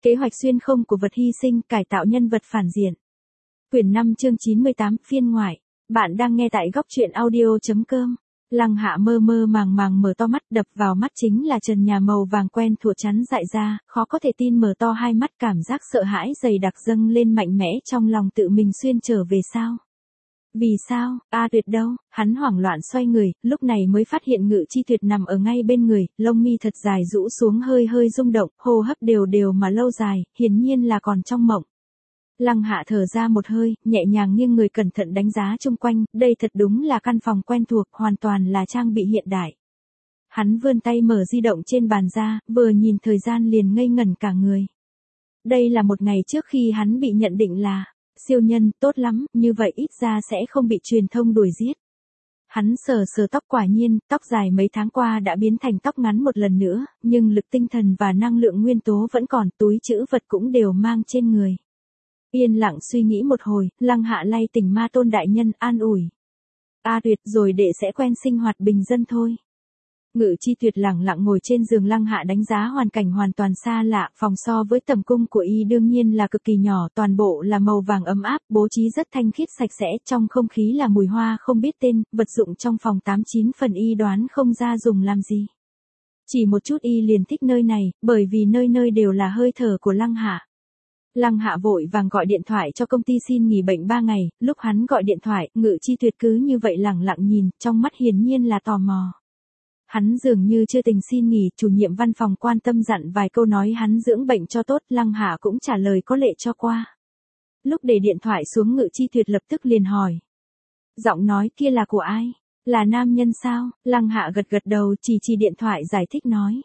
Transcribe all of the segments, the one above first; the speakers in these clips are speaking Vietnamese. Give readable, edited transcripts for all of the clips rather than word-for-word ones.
Kế hoạch xuyên không của vật hy sinh cải tạo nhân vật phản diện. Quyển 5 chương 98 phiên ngoại. Bạn đang nghe tại góc truyện audio.com. Lăng Hạ mơ mơ màng màng mở to mắt, đập vào mắt chính là trần nhà màu vàng quen thuộc chắn dại ra, khó có thể tin mở to hai mắt, cảm giác sợ hãi dày đặc dâng lên mạnh mẽ trong lòng, tự mình xuyên trở về sao? Vì sao? A Tuyệt đâu? Hắn hoảng loạn xoay người, lúc này mới phát hiện Ngự Chi Tuyệt nằm ở ngay bên người, lông mi thật dài rũ xuống hơi hơi rung động, hô hấp đều đều mà lâu dài, hiển nhiên là còn trong mộng. Lăng Hạ thở ra một hơi, nhẹ nhàng nghiêng người cẩn thận đánh giá chung quanh, đây thật đúng là căn phòng quen thuộc, hoàn toàn là trang bị hiện đại. Hắn vươn tay mở di động trên bàn ra, vừa nhìn thời gian liền ngây ngẩn cả người. Đây là một ngày trước khi hắn bị nhận định là siêu nhân, tốt lắm, như vậy ít ra sẽ không bị truyền thông đuổi giết. Hắn sờ sờ tóc, quả nhiên, tóc dài mấy tháng qua đã biến thành tóc ngắn một lần nữa, nhưng lực tinh thần và năng lượng nguyên tố vẫn còn, túi trữ vật cũng đều mang trên người. Yên lặng suy nghĩ một hồi, Lăng Hạ lay tỉnh Ma Tôn đại nhân, an ủi. A Tuyệt, rồi đệ sẽ quen sinh hoạt bình dân thôi. Ngự Chi Tuyệt lẳng lặng ngồi trên giường, Lăng Hạ đánh giá hoàn cảnh hoàn toàn xa lạ, phòng so với tầm cung của y đương nhiên là cực kỳ nhỏ, toàn bộ là màu vàng ấm áp, bố trí rất thanh khiết sạch sẽ, trong không khí là mùi hoa không biết tên, vật dụng trong phòng 89 phần y đoán không ra dùng làm gì. Chỉ một chút y liền thích nơi này, bởi vì nơi nơi đều là hơi thở của Lăng Hạ. Lăng Hạ vội vàng gọi điện thoại cho công ty xin nghỉ bệnh 3 ngày, lúc hắn gọi điện thoại, Ngự Chi Tuyệt cứ như vậy lẳng lặng nhìn, trong mắt hiển nhiên là tò mò. Hắn dường như chưa tình xin nghỉ, chủ nhiệm văn phòng quan tâm dặn vài câu nói hắn dưỡng bệnh cho tốt, Lăng Hạ cũng trả lời có lệ cho qua. Lúc để điện thoại xuống, Ngự Chi Tuyệt lập tức liền hỏi. Giọng nói kia là của ai? Là nam nhân sao? Lăng Hạ gật gật đầu, chỉ điện thoại giải thích nói.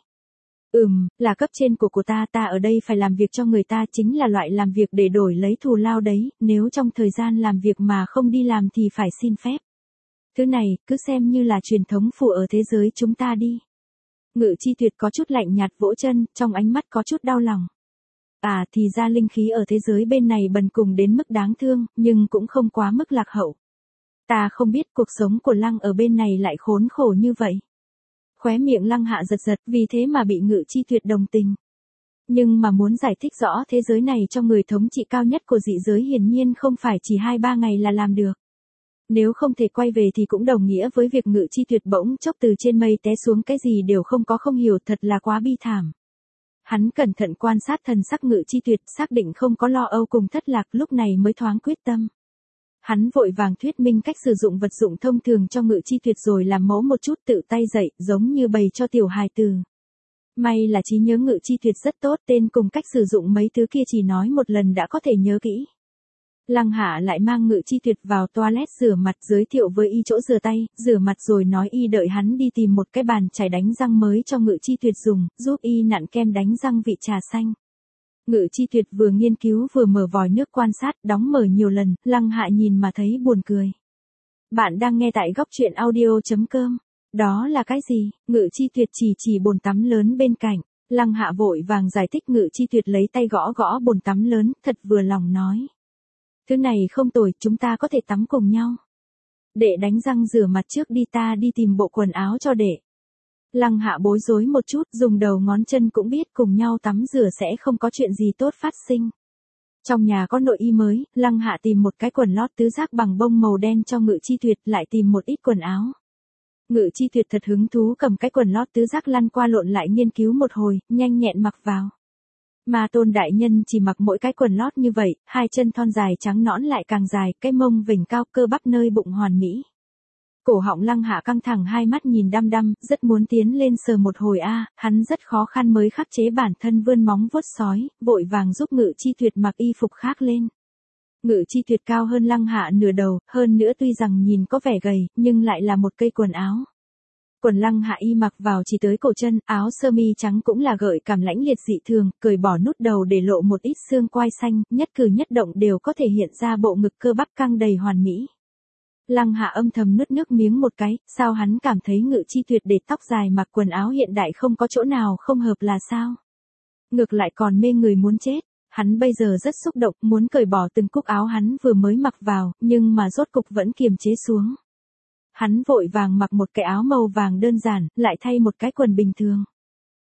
Là cấp trên của ta ở đây phải làm việc cho người ta, chính là loại làm việc để đổi lấy thù lao đấy, nếu trong thời gian làm việc mà không đi làm thì phải xin phép. Thứ này, cứ xem như là truyền thống phụ ở thế giới chúng ta đi. Ngự Chi Tuyệt có chút lạnh nhạt vỗ chân, trong ánh mắt có chút đau lòng. À, thì ra linh khí ở thế giới bên này bần cùng đến mức đáng thương, nhưng cũng không quá mức lạc hậu. Ta không biết cuộc sống của Lăng ở bên này lại khốn khổ như vậy. Khóe miệng Lăng Hạ giật giật, vì thế mà bị Ngự Chi Tuyệt đồng tình. Nhưng mà muốn giải thích rõ thế giới này cho người thống trị cao nhất của dị giới hiển nhiên không phải chỉ 2-3 ngày là làm được. Nếu không thể quay về thì cũng đồng nghĩa với việc Ngự Chi Tuyệt bỗng chốc từ trên mây té xuống, cái gì đều không có, không hiểu, thật là quá bi thảm. Hắn cẩn thận quan sát thần sắc Ngự Chi Tuyệt, xác định không có lo âu cùng thất lạc, lúc này mới thoáng quyết tâm. Hắn vội vàng thuyết minh cách sử dụng vật dụng thông thường cho Ngự Chi Tuyệt rồi làm mẫu một chút, tự tay dạy, giống như bày cho tiểu hài tử. May là trí nhớ Ngự Chi Tuyệt rất tốt, tên cùng cách sử dụng mấy thứ kia chỉ nói một lần đã có thể nhớ kỹ. Lăng Hạ lại mang Ngự Chi Tuyệt vào toilet rửa mặt, giới thiệu với y chỗ rửa tay, rửa mặt rồi nói y đợi hắn đi tìm một cái bàn chải đánh răng mới cho Ngự Chi Tuyệt dùng, giúp y nặn kem đánh răng vị trà xanh. Ngự Chi Tuyệt vừa nghiên cứu vừa mở vòi nước quan sát, đóng mở nhiều lần, Lăng Hạ nhìn mà thấy buồn cười. Bạn đang nghe tại góc truyện audio.com. Đó là cái gì? Ngự Chi Tuyệt chỉ bồn tắm lớn bên cạnh. Lăng Hạ vội vàng giải thích, Ngự Chi Tuyệt lấy tay gõ gõ bồn tắm lớn, thật vừa lòng nói. Thứ này không tồi, chúng ta có thể tắm cùng nhau. Đệ đánh răng rửa mặt trước đi, ta đi tìm bộ quần áo cho đệ. Lăng Hạ bối rối một chút, dùng đầu ngón chân cũng biết cùng nhau tắm rửa sẽ không có chuyện gì tốt phát sinh. Trong nhà có nội y mới, Lăng Hạ tìm một cái quần lót tứ giác bằng bông màu đen cho Ngự Chi Tuyệt, lại tìm một ít quần áo. Ngự Chi Tuyệt thật hứng thú cầm cái quần lót tứ giác lăn qua lộn lại nghiên cứu một hồi, nhanh nhẹn mặc vào. Ma Tôn đại nhân chỉ mặc mỗi cái quần lót như vậy, hai chân thon dài trắng nõn lại càng dài, cái mông vểnh cao, cơ bắp nơi bụng hoàn mỹ. Cổ họng Lăng Hạ căng thẳng, hai mắt nhìn đăm đăm, rất muốn tiến lên sờ một hồi hắn rất khó khăn mới khắc chế bản thân vươn móng vuốt sói, vội vàng giúp Ngự Chi Tuyệt mặc y phục khác lên. Ngự Chi Tuyệt cao hơn Lăng Hạ nửa đầu, hơn nữa tuy rằng nhìn có vẻ gầy, nhưng lại là một cây quần áo. Quần Lăng Hạ y mặc vào chỉ tới cổ chân, áo sơ mi trắng cũng là gợi cảm lãnh liệt dị thường, cởi bỏ nút đầu để lộ một ít xương quai xanh, nhất cử nhất động đều có thể hiện ra bộ ngực cơ bắp căng đầy hoàn mỹ. Lăng Hạ âm thầm nuốt nước miếng một cái, sao hắn cảm thấy Ngự Chi Tuyệt để tóc dài mặc quần áo hiện đại không có chỗ nào không hợp là sao? Ngược lại còn mê người muốn chết, hắn bây giờ rất xúc động, muốn cởi bỏ từng cúc áo hắn vừa mới mặc vào, nhưng mà rốt cục vẫn kiềm chế xuống. Hắn vội vàng mặc một cái áo màu vàng đơn giản, lại thay một cái quần bình thường.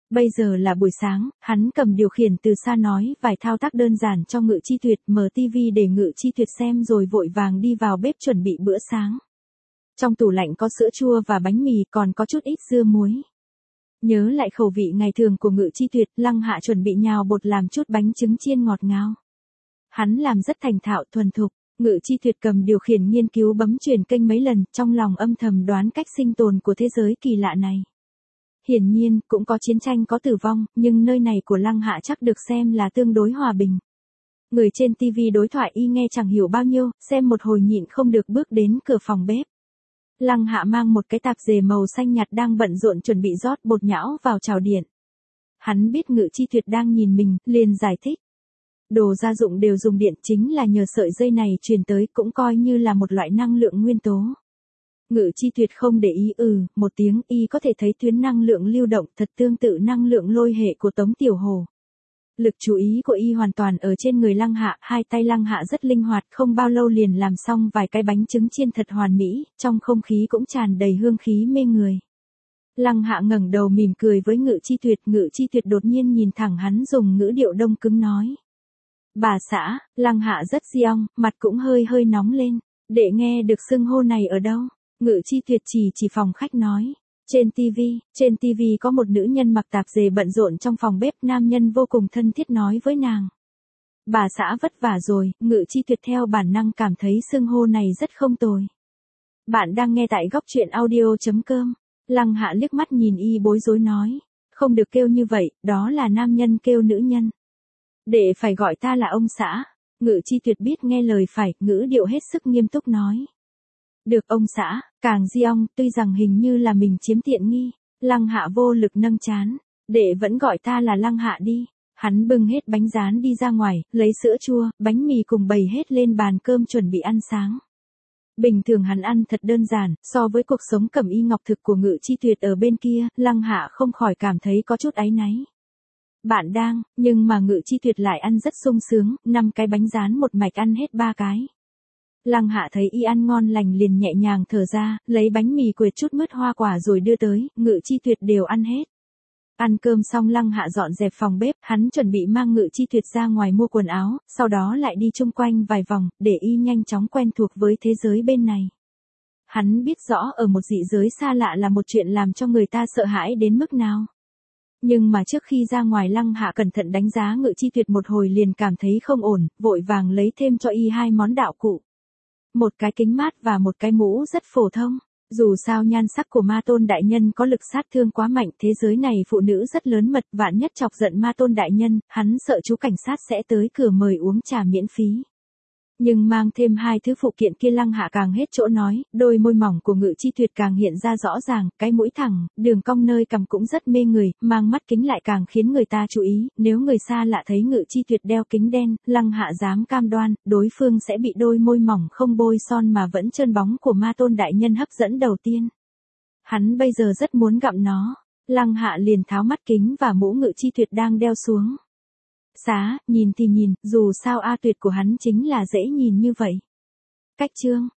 Bây giờ là buổi sáng, hắn cầm điều khiển từ xa nói vài thao tác đơn giản cho Ngự Chi Tuyệt, mở tivi để Ngự Chi Tuyệt xem rồi vội vàng đi vào bếp chuẩn bị bữa sáng. Trong tủ lạnh có sữa chua và bánh mì, còn có chút ít dưa muối. Nhớ lại khẩu vị ngày thường của Ngự Chi Tuyệt, Lăng Hạ chuẩn bị nhào bột làm chút bánh trứng chiên ngọt ngào. Hắn làm rất thành thạo thuần thục. Ngự Chi Tuyệt cầm điều khiển nghiên cứu bấm chuyển kênh mấy lần, trong lòng âm thầm đoán cách sinh tồn của thế giới kỳ lạ này. Hiển nhiên, cũng có chiến tranh có tử vong, nhưng nơi này của Lăng Hạ chắc được xem là tương đối hòa bình. Người trên TV đối thoại y nghe chẳng hiểu bao nhiêu, xem một hồi nhịn không được bước đến cửa phòng bếp. Lăng Hạ mang một cái tạp dề màu xanh nhạt đang bận rộn chuẩn bị rót bột nhão vào chảo điện. Hắn biết Ngự Chi Tuyệt đang nhìn mình, liền giải thích. Đồ gia dụng đều dùng điện, chính là nhờ sợi dây này truyền tới, cũng coi như là một loại năng lượng nguyên tố. Ngự Chi Tuyệt không để ý một tiếng, y có thể thấy tuyến năng lượng lưu động thật tương tự năng lượng lôi hệ của Tống Tiểu Hồ. Lực chú ý của y hoàn toàn ở trên người Lăng Hạ, hai tay Lăng Hạ rất linh hoạt, không bao lâu liền làm xong vài cái bánh trứng chiên thật hoàn mỹ, trong không khí cũng tràn đầy hương khí mê người. Lăng Hạ ngẩng đầu mỉm cười với Ngự Chi Tuyệt đột nhiên nhìn thẳng hắn dùng ngữ điệu đông cứng nói. Bà xã. Lăng Hạ rất giong, mặt cũng hơi hơi nóng lên. Để nghe được xưng hô này ở đâu? Ngự Chi Tuyệt chỉ phòng khách nói. Trên TV có một nữ nhân mặc tạp dề bận rộn trong phòng bếp, nam nhân vô cùng thân thiết nói với nàng. Bà xã vất vả rồi. Ngự Chi Tuyệt theo bản năng cảm thấy xưng hô này rất không tồi. Bạn đang nghe tại góc truyện audio.com. Lăng Hạ liếc mắt nhìn y bối rối nói. Không được kêu như vậy, đó là nam nhân kêu nữ nhân. Để phải gọi ta là ông xã. Ngự Chi Tuyệt biết nghe lời phải, ngữ điệu hết sức nghiêm túc nói. Được ông xã, càng giong, tuy rằng hình như là mình chiếm tiện nghi. Lăng Hạ vô lực nâng trán. Để vẫn gọi ta là Lăng Hạ đi. Hắn bưng hết bánh rán đi ra ngoài, lấy sữa chua, bánh mì cùng bày hết lên bàn cơm chuẩn bị ăn sáng. Bình thường hắn ăn thật đơn giản, so với cuộc sống cẩm y ngọc thực của Ngự Chi Tuyệt ở bên kia, Lăng Hạ không khỏi cảm thấy có chút áy náy. Bạn đang, nhưng mà Ngự Chi Tuyệt lại ăn rất sung sướng, 5 cái bánh rán một mạch ăn hết 3 cái. Lăng Hạ thấy y ăn ngon lành liền nhẹ nhàng thở ra, lấy bánh mì quệt chút mứt hoa quả rồi đưa tới, Ngự Chi Tuyệt đều ăn hết. Ăn cơm xong Lăng Hạ dọn dẹp phòng bếp, hắn chuẩn bị mang Ngự Chi Tuyệt ra ngoài mua quần áo, sau đó lại đi chung quanh vài vòng, để y nhanh chóng quen thuộc với thế giới bên này. Hắn biết rõ ở một dị giới xa lạ là một chuyện làm cho người ta sợ hãi đến mức nào. Nhưng mà trước khi ra ngoài Lăng Hạ cẩn thận đánh giá Ngự Chi Tuyệt một hồi liền cảm thấy không ổn, vội vàng lấy thêm cho y 2 món đạo cụ. Một cái kính mát và một cái mũ rất phổ thông. Dù sao nhan sắc của Ma Tôn Đại Nhân có lực sát thương quá mạnh, thế giới này phụ nữ rất lớn mật, vạn nhất chọc giận Ma Tôn Đại Nhân, hắn sợ chú cảnh sát sẽ tới cửa mời uống trà miễn phí. Nhưng mang thêm 2 thứ phụ kiện kia Lăng Hạ càng hết chỗ nói, đôi môi mỏng của Ngự Chi Tuyệt càng hiện ra rõ ràng, cái mũi thẳng, đường cong nơi cằm cũng rất mê người, mang mắt kính lại càng khiến người ta chú ý, nếu người xa lạ thấy Ngự Chi Tuyệt đeo kính đen, Lăng Hạ dám cam đoan, đối phương sẽ bị đôi môi mỏng không bôi son mà vẫn trơn bóng của Ma Tôn Đại Nhân hấp dẫn đầu tiên. Hắn bây giờ rất muốn gặm nó. Lăng Hạ liền tháo mắt kính và mũ Ngự Chi Tuyệt đang đeo xuống. Nhìn thì nhìn, dù sao A Tuyệt của hắn chính là dễ nhìn như vậy. Cách chương